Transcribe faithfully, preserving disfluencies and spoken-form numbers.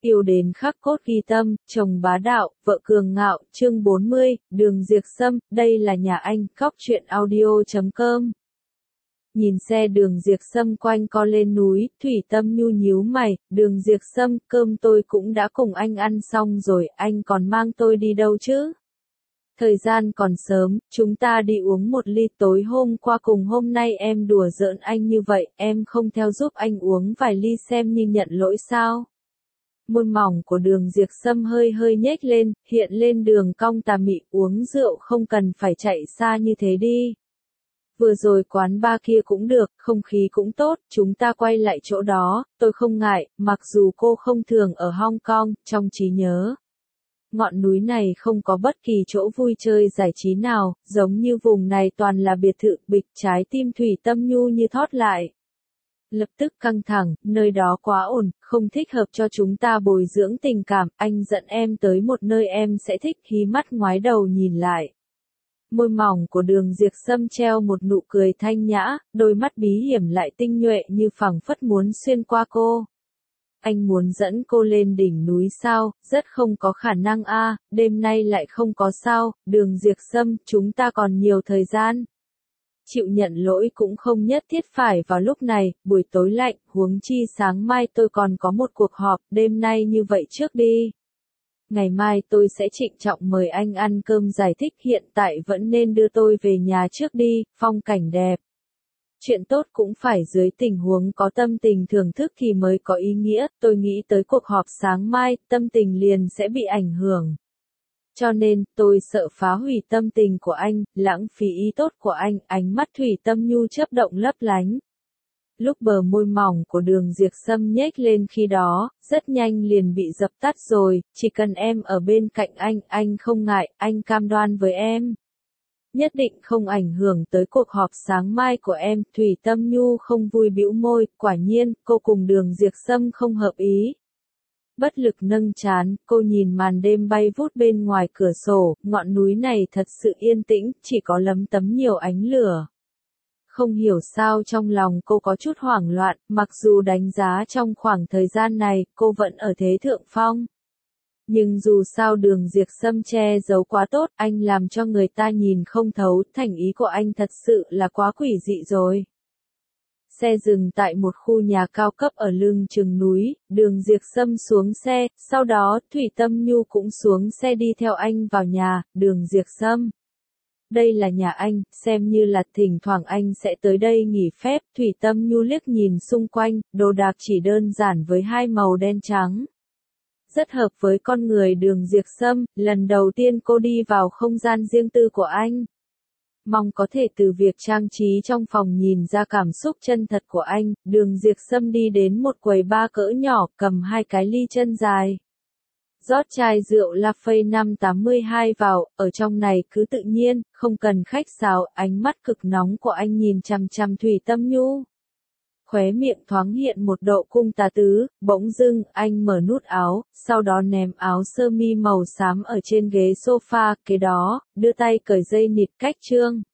Yêu đến khắc cốt ghi tâm, chồng bá đạo, vợ cường ngạo, chương bốn mươi, Đường Diệp Sâm, đây là nhà anh, cóc truyện audio chấm com. Nhìn xe Đường Diệp Sâm quanh co lên núi, Thủy Tâm Nhu nhíu mày, Đường Diệp Sâm, cơm tôi cũng đã cùng anh ăn xong rồi, anh còn mang tôi đi đâu chứ? Thời gian còn sớm, chúng ta đi uống một ly. Tối hôm qua cùng hôm nay em đùa giỡn anh như vậy, em không theo giúp anh uống vài ly xem như nhận lỗi sao? Môi mỏng của Đường Diệp Sâm hơi hơi nhếch lên, hiện lên đường cong tà mị, uống rượu không cần phải chạy xa như thế đi. Vừa rồi quán bar kia cũng được, không khí cũng tốt, chúng ta quay lại chỗ đó, tôi không ngại, mặc dù cô không thường ở Hong Kong, trong trí nhớ. Ngọn núi này không có bất kỳ chỗ vui chơi giải trí nào, giống như vùng này toàn là biệt thự. Bịch, trái tim Thủy Tâm Nhu như thót lại. Lập tức căng thẳng, nơi đó quá ổn, không thích hợp cho chúng ta bồi dưỡng tình cảm, anh dẫn em tới một nơi em sẽ thích. Hí mắt ngoái đầu nhìn lại. Môi mỏng của Đường Diệp Sâm treo một nụ cười thanh nhã, đôi mắt bí hiểm lại tinh nhuệ như phảng phất muốn xuyên qua cô. Anh muốn dẫn cô lên đỉnh núi sao? Rất không có khả năng a, đêm nay lại không có sao. Đường Diệp Sâm, chúng ta còn nhiều thời gian. Chịu nhận lỗi cũng không nhất thiết phải vào lúc này, buổi tối lạnh, huống chi sáng mai tôi còn có một cuộc họp, đêm nay như vậy trước đi. Ngày mai tôi sẽ trịnh trọng mời anh ăn cơm giải thích, hiện tại vẫn nên đưa tôi về nhà trước đi, phong cảnh đẹp. Chuyện tốt cũng phải dưới tình huống có tâm tình thưởng thức thì mới có ý nghĩa, tôi nghĩ tới cuộc họp sáng mai, tâm tình liền sẽ bị ảnh hưởng. Cho nên, tôi sợ phá hủy tâm tình của anh, lãng phí ý tốt của anh, ánh mắt Thủy Tâm Nhu chớp động lấp lánh. Lúc bờ môi mỏng của Đường Diệp Sâm nhếch lên khi đó, rất nhanh liền bị dập tắt rồi, chỉ cần em ở bên cạnh anh, anh không ngại, anh cam đoan với em. Nhất định không ảnh hưởng tới cuộc họp sáng mai của em. Thủy Tâm Nhu không vui bĩu môi, quả nhiên, cô cùng Đường Diệp Sâm không hợp ý. Bất lực nâng trán, cô nhìn màn đêm bay vút bên ngoài cửa sổ, ngọn núi này thật sự yên tĩnh, chỉ có lấm tấm nhiều ánh lửa. Không hiểu sao trong lòng cô có chút hoảng loạn, mặc dù đánh giá trong khoảng thời gian này, cô vẫn ở thế thượng phong. Nhưng dù sao Đường Diệp Sâm che giấu quá tốt, anh làm cho người ta nhìn không thấu, thành ý của anh thật sự là quá quỷ dị rồi. Xe dừng tại một khu nhà cao cấp ở lưng chừng núi, Đường Diệp Sâm xuống xe, sau đó Thủy Tâm Nhu cũng xuống xe đi theo anh vào nhà. Đường Diệp Sâm, đây là nhà anh, xem như là thỉnh thoảng anh sẽ tới đây nghỉ phép. Thủy Tâm Nhu liếc nhìn xung quanh, đồ đạc chỉ đơn giản với hai màu đen trắng. Rất hợp với con người Đường Diệp Sâm, lần đầu tiên cô đi vào không gian riêng tư của anh. Mong có thể từ việc trang trí trong phòng nhìn ra cảm xúc chân thật của anh. Đường Diệp Sâm đi đến một quầy bar cỡ nhỏ, cầm hai cái ly chân dài. Rót chai rượu Lafite năm tám hai vào, ở trong này cứ tự nhiên, không cần khách sáo. Ánh mắt cực nóng của anh nhìn chằm chằm Thủy Tâm Nhu. Khóe miệng thoáng hiện một độ cung tà tứ, bỗng dưng, anh mở nút áo, sau đó ném áo sơ mi màu xám ở trên ghế sofa, kế đó, đưa tay cởi dây nịt cách trương.